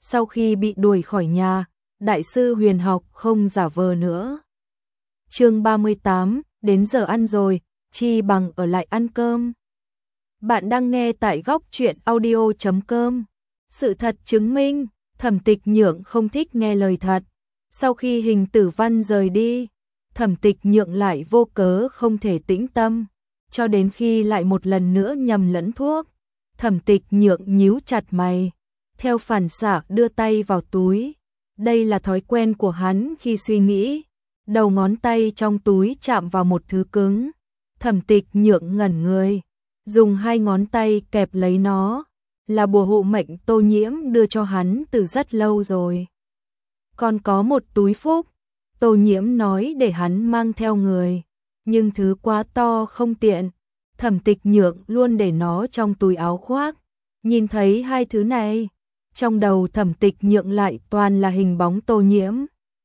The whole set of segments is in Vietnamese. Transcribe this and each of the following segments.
Sau khi bị đuổi khỏi nhà, đại sư huyền học không giả vờ nữa. Chương 38, đến giờ ăn rồi, chi bằng ở lại ăn cơm. Bạn đang nghe tại góc truyện audio.com. Sự thật chứng minh, Thẩm Tịch Nhượng không thích nghe lời thật. Sau khi Hình Tử Văn rời đi, Thẩm Tịch Nhượng lại vô cớ không thể tĩnh tâm, cho đến khi lại một lần nữa nhầm lẫn thuốc. Thẩm Tịch Nhượng nhíu chặt mày, theo phản xạ đưa tay vào túi. Đây là thói quen của hắn khi suy nghĩ. Đầu ngón tay trong túi chạm vào một thứ cứng. Thẩm Tịch Nhượng ngẩn người, dùng hai ngón tay kẹp lấy nó, là bùa hộ mệnh Tô Nhiễm đưa cho hắn từ rất lâu rồi. Còn có một túi phúc, Tô Nhiễm nói để hắn mang theo người, nhưng thứ quá to không tiện. Thẩm Tịch Nhượng luôn để nó trong túi áo khoác. Nhìn thấy hai thứ này, trong đầu Thẩm Tịch Nhượng lại toàn là hình bóng Tô Nhiễm.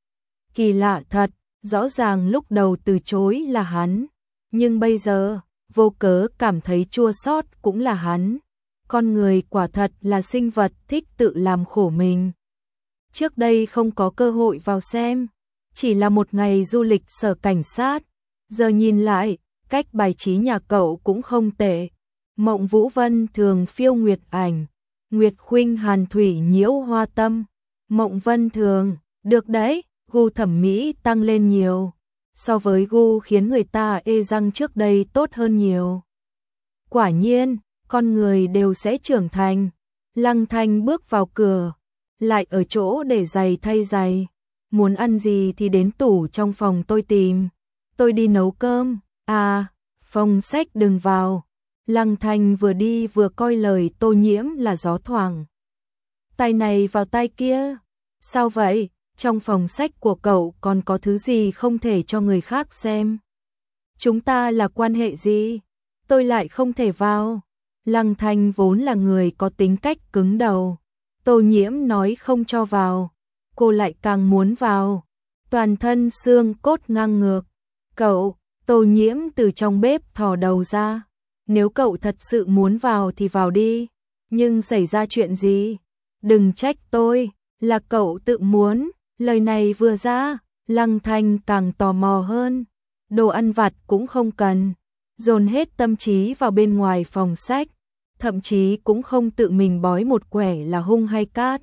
Kỳ lạ thật, rõ ràng lúc đầu từ chối là hắn, nhưng bây giờ, vô cớ cảm thấy chua xót cũng là hắn. Con người quả thật là sinh vật thích tự làm khổ mình. Trước đây không có cơ hội vào xem, chỉ là một ngày du lịch sở cảnh sát. Giờ nhìn lại, cách bài trí nhà cậu cũng không tệ. Mộng Vũ Vân thường phiêu nguyệt ảnh, Nguyệt Khuynh Hàn Thủy nhiễu hoa tâm. Mộng Vân thường, được đấy, gu thẩm mỹ tăng lên nhiều. So với gu khiến người ta ê răng trước đây tốt hơn nhiều. Quả nhiên, con người đều sẽ trưởng thành. Lăng Thanh bước vào cửa, lại ở chỗ để giày thay giày. Muốn ăn gì thì đến tủ trong phòng tôi tìm. Tôi đi nấu cơm. À, phòng sách đừng vào. Lăng Thanh vừa đi vừa coi lời Tô Nhiễm là gió thoảng. Tai này vào tai kia. Sao vậy? Trong phòng sách của cậu còn có thứ gì không thể cho người khác xem? Chúng ta là quan hệ gì? Tôi lại không thể vào. Lăng Thanh vốn là người có tính cách cứng đầu. Tô Nhiễm nói không cho vào, cô lại càng muốn vào. Toàn thân xương cốt ngang ngược. Cậu, Tô Nhiễm từ trong bếp thò đầu ra. Nếu cậu thật sự muốn vào thì vào đi. Nhưng xảy ra chuyện gì? Đừng trách tôi, là cậu tự muốn. Lời này vừa ra, Lăng Thanh càng tò mò hơn. Đồ ăn vặt cũng không cần, dồn hết tâm trí vào bên ngoài phòng sách, thậm chí cũng không tự mình bói một quẻ là hung hay cát.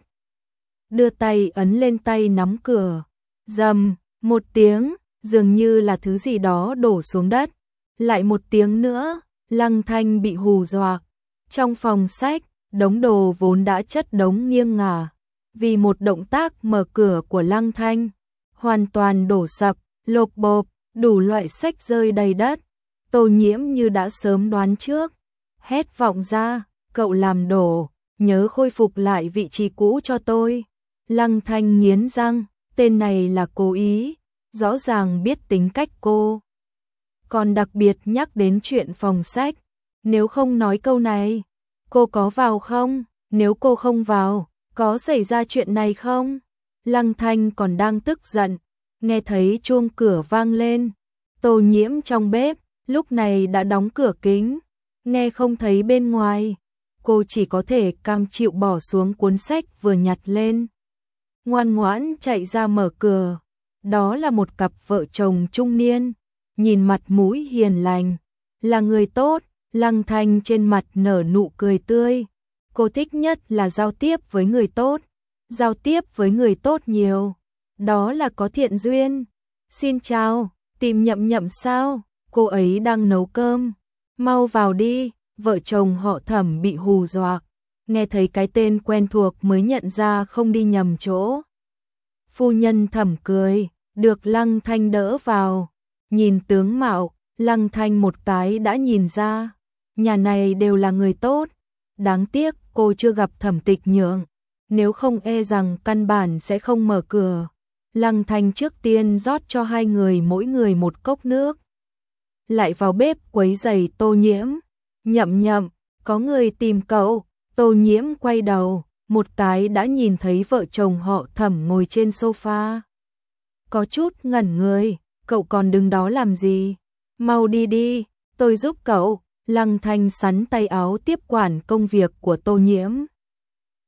Đưa tay ấn lên tay nắm cửa, rầm, một tiếng, dường như là thứ gì đó đổ xuống đất. Lại một tiếng nữa, Lăng Thanh bị hù dọa. Trong phòng sách, đống đồ vốn đã chất đống nghiêng ngả. Vì một động tác mở cửa của Lăng Thanh, hoàn toàn đổ sập, lộp bộp, đủ loại sách rơi đầy đất. Tô Nhiễm như đã sớm đoán trước, hét vọng ra, cậu làm đổ, nhớ khôi phục lại vị trí cũ cho tôi. Lăng Thanh nghiến răng, tên này là cố ý, rõ ràng biết tính cách cô. Còn đặc biệt nhắc đến chuyện phòng sách, nếu không nói câu này, cô có vào không? Nếu cô không vào, có xảy ra chuyện này không? Lăng Thanh còn đang tức giận, nghe thấy chuông cửa vang lên. Tô Nhiễm trong bếp, lúc này đã đóng cửa kính, nghe không thấy bên ngoài. Cô chỉ có thể cam chịu bỏ xuống cuốn sách vừa nhặt lên. Ngoan ngoãn chạy ra mở cửa. Đó là một cặp vợ chồng trung niên, nhìn mặt mũi hiền lành, là người tốt. Lăng Thanh trên mặt nở nụ cười tươi. Cô thích nhất là giao tiếp với người tốt. Giao tiếp với người tốt nhiều, đó là có thiện duyên. Xin chào, tìm Nhậm Nhậm sao? Cô ấy đang nấu cơm. Mau vào đi. Vợ chồng họ Thẩm bị hù dọa, nghe thấy cái tên quen thuộc mới nhận ra không đi nhầm chỗ. Phu nhân Thẩm cười, được Lăng Thanh đỡ vào. Nhìn tướng mạo, Lăng Thanh một cái đã nhìn ra, nhà này đều là người tốt. Đáng tiếc cô chưa gặp Thẩm Tịch Nhượng, nếu không e rằng căn bản sẽ không mở cửa. Lăng Thanh trước tiên rót cho hai người mỗi người một cốc nước, lại vào bếp quấy giày Tô Nhiễm. Nhậm Nhậm, có người tìm cậu. Tô Nhiễm quay đầu, một cái đã nhìn thấy vợ chồng họ Thẩm ngồi trên sofa. Có chút ngẩn người, cậu còn đứng đó làm gì? Mau đi đi, tôi giúp cậu. Lăng Thanh sắn tay áo tiếp quản công việc của Tô Nhiễm.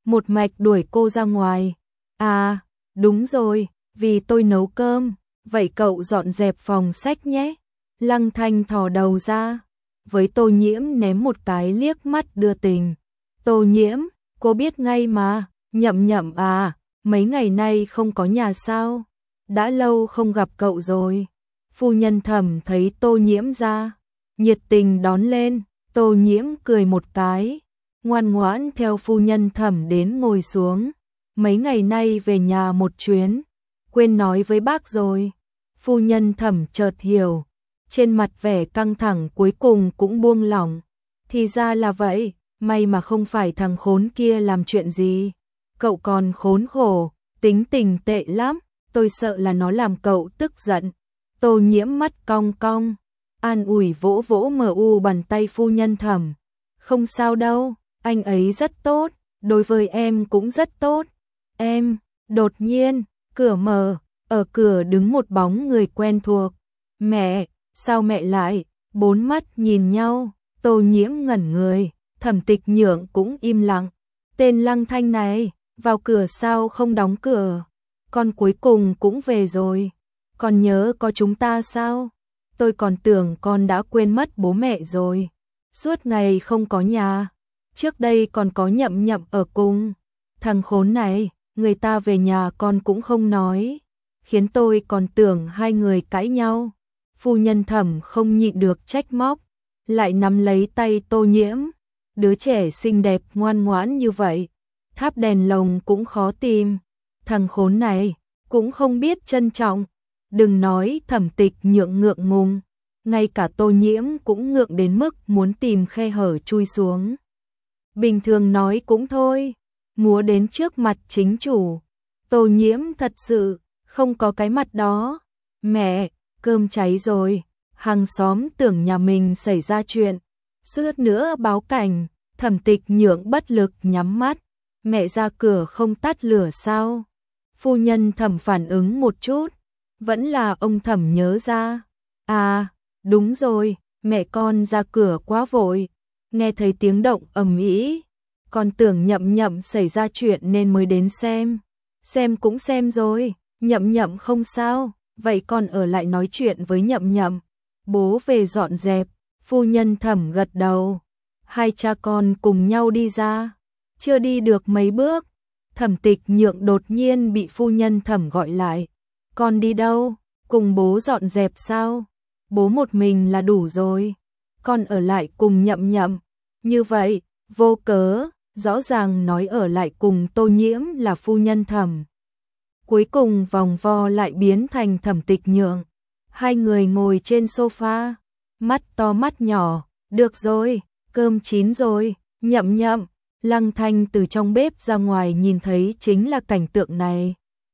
một mạch đuổi cô ra ngoài. À, đúng rồi, vì tôi nấu cơm, vậy cậu dọn dẹp phòng khách nhé. Lăng Thanh thò đầu ra, với Tô Nhiễm ném một cái liếc mắt đưa tình. Tô Nhiễm, cô biết ngay mà, Nhậm Nhậm à, mấy ngày nay không có nhà sao? Đã lâu không gặp cậu rồi. Phu nhân Thẩm thấy Tô Nhiễm ra, nhiệt tình đón lên, Tô Nhiễm cười một cái, ngoan ngoãn theo phu nhân Thẩm đến ngồi xuống. Mấy ngày nay về nhà một chuyến, quên nói với bác rồi. Phu nhân Thẩm chợt hiểu, trên mặt vẻ căng thẳng cuối cùng cũng buông lỏng. Thì ra là vậy, may mà không phải thằng khốn kia làm chuyện gì. Cậu còn khốn khổ, tính tình tệ lắm, tôi sợ là nó làm cậu tức giận. Tô Nhiễm mắt cong cong, an ủi vỗ vỗ mờ u bàn tay phu nhân Thẩm. Không sao đâu, anh ấy rất tốt, đối với em cũng rất tốt. Em, đột nhiên, cửa mở, ở cửa đứng một bóng người quen thuộc. Mẹ, sao mẹ lại? Bốn mắt nhìn nhau, Tô Nhiễm ngẩn người, Thẩm Tịch Nhượng cũng im lặng. Tên Lăng Thanh này, vào cửa sao không đóng cửa? Con cuối cùng cũng về rồi. Con nhớ có chúng ta sao? Tôi còn tưởng con đã quên mất bố mẹ rồi. Suốt ngày không có nhà. Trước đây còn có Nhậm Nhậm ở cùng. Thằng khốn này, người ta về nhà con cũng không nói. Khiến tôi còn tưởng hai người cãi nhau. Phu nhân Thẩm không nhịn được trách móc, lại nắm lấy tay Tô Nhiễm. Đứa trẻ xinh đẹp ngoan ngoãn như vậy, tháp đèn lồng cũng khó tìm. Thằng khốn này, cũng không biết trân trọng. Đừng nói Thẩm Tịch Nhượng ngượng ngùng, ngay cả Tô Nhiễm cũng ngượng đến mức muốn tìm khe hở chui xuống. Bình thường nói cũng thôi, múa đến trước mặt chính chủ. Tô Nhiễm thật sự không có cái mặt đó. Mẹ, cơm cháy rồi, hàng xóm tưởng nhà mình xảy ra chuyện. Suốt nữa báo cảnh. Thẩm Tịch Nhượng bất lực nhắm mắt. Mẹ ra cửa không tắt lửa sao? Phu nhân Thẩm phản ứng một chút, vẫn là ông Thẩm nhớ ra. À, đúng rồi, mẹ con ra cửa quá vội, nghe thấy tiếng động ầm ĩ, con tưởng Nhậm Nhậm xảy ra chuyện nên mới đến xem. Xem cũng xem rồi, Nhậm Nhậm không sao, vậy con ở lại nói chuyện với Nhậm Nhậm. Bố về dọn dẹp. Phu nhân Thẩm gật đầu. Hai cha con cùng nhau đi ra. Chưa đi được mấy bước, Thẩm Tịch Nhượng đột nhiên bị phu nhân Thẩm gọi lại. Con đi đâu? Cùng bố dọn dẹp sao? Bố một mình là đủ rồi. Con ở lại cùng Nhậm Nhậm. Như vậy, vô cớ, rõ ràng nói ở lại cùng Tô Nhiễm là phu nhân Thẩm. Cuối cùng vòng vo lại biến thành Thẩm Tịch Nhượng. Hai người ngồi trên sofa, mắt to mắt nhỏ. Được rồi, cơm chín rồi. Nhậm Nhậm. Lăng Thanh từ trong bếp ra ngoài nhìn thấy chính là cảnh tượng này.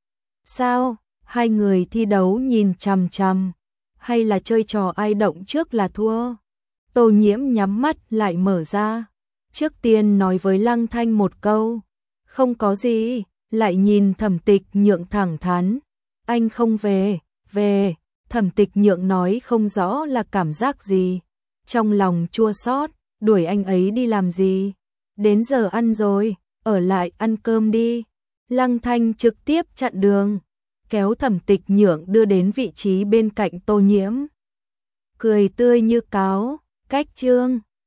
Sao? Hai người thi đấu nhìn chằm chằm, hay là chơi trò ai động trước là thua? Tô Nhiễm nhắm mắt lại mở ra, trước tiên nói với Lăng Thanh một câu, không có gì, lại nhìn Thẩm Tịch Nhượng thẳng thắn, anh không về. Thẩm Tịch Nhượng nói không rõ là cảm giác gì, trong lòng chua xót, đuổi anh ấy đi làm gì? Đến giờ ăn rồi, ở lại ăn cơm đi. Lăng Thanh trực tiếp chặn đường, kéo Thẩm Tịch Nhượng đưa đến vị trí bên cạnh Tô Nhiễm. Cười tươi như cáo, cách chương